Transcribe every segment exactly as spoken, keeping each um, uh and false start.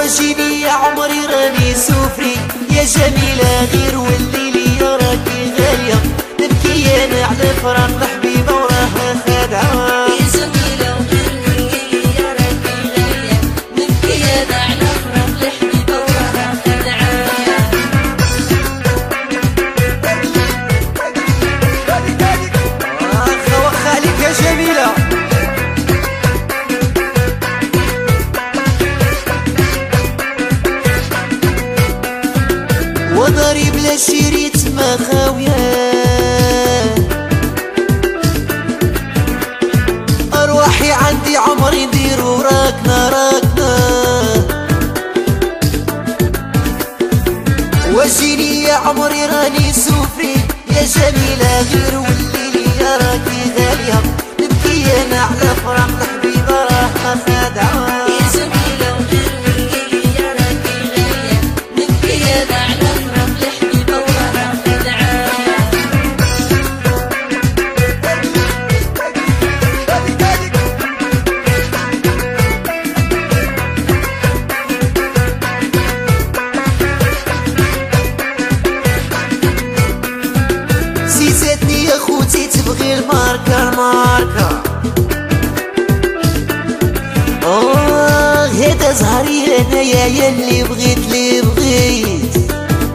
وجيني يا عمري راني سوفري يا جميلة غير والليل يا راكي غالية نبكي انا على فراق الحبيبة وراها خادعة يا جميلة وغير والليل يا راكي غالية نبكي انا على فراق الحبيبة وراها خادعة واخا واخا عليك يا جميلة وضرب لا شريت ما خاوية أرواحي عندي عمري نديرو راكنا راكنا وجيني يا عمري راني سوفري يا جميلة غير والليل يا راكي غالية نبكي أنا على فراق الحبيبة راها خادعة يا جميلة وغير والليل يا راكي غالية نبكي انا على فراق الحبيبة وراها خادعة زيزتني يا خوتي تبغي الماركة الماركة اوه هدا زهري انا يا يلي بغيت لي بغيت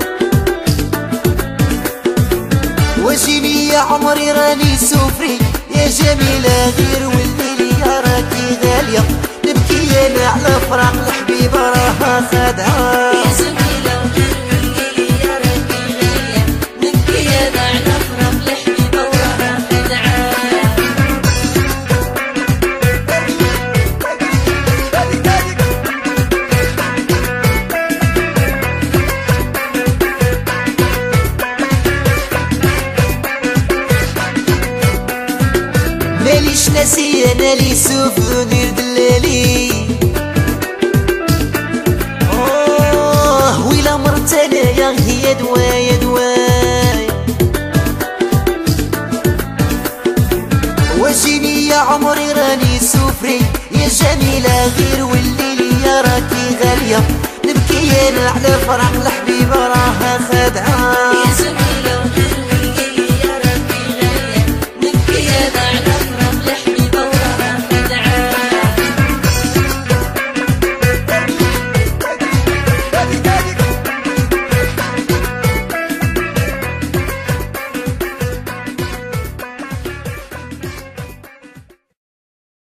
وجيني يا عمري راني سوفري يا جميلة غير والليل يا راكي غالية نبكي انا على فراق الحبيبة راها خادعة يا جميلة وغير والليل يا راكي غالية نبكي انا على فراق الحبيبة وراها خادعة ماليش ناسي انا لي سوفونير دلالي اوه ويلا مرت انايا هي دوايا دوايا وجيني يا عمري راني سوفري يا جميلة غير والليل يا راكي غالية نبكي انا على فراق الحبيبة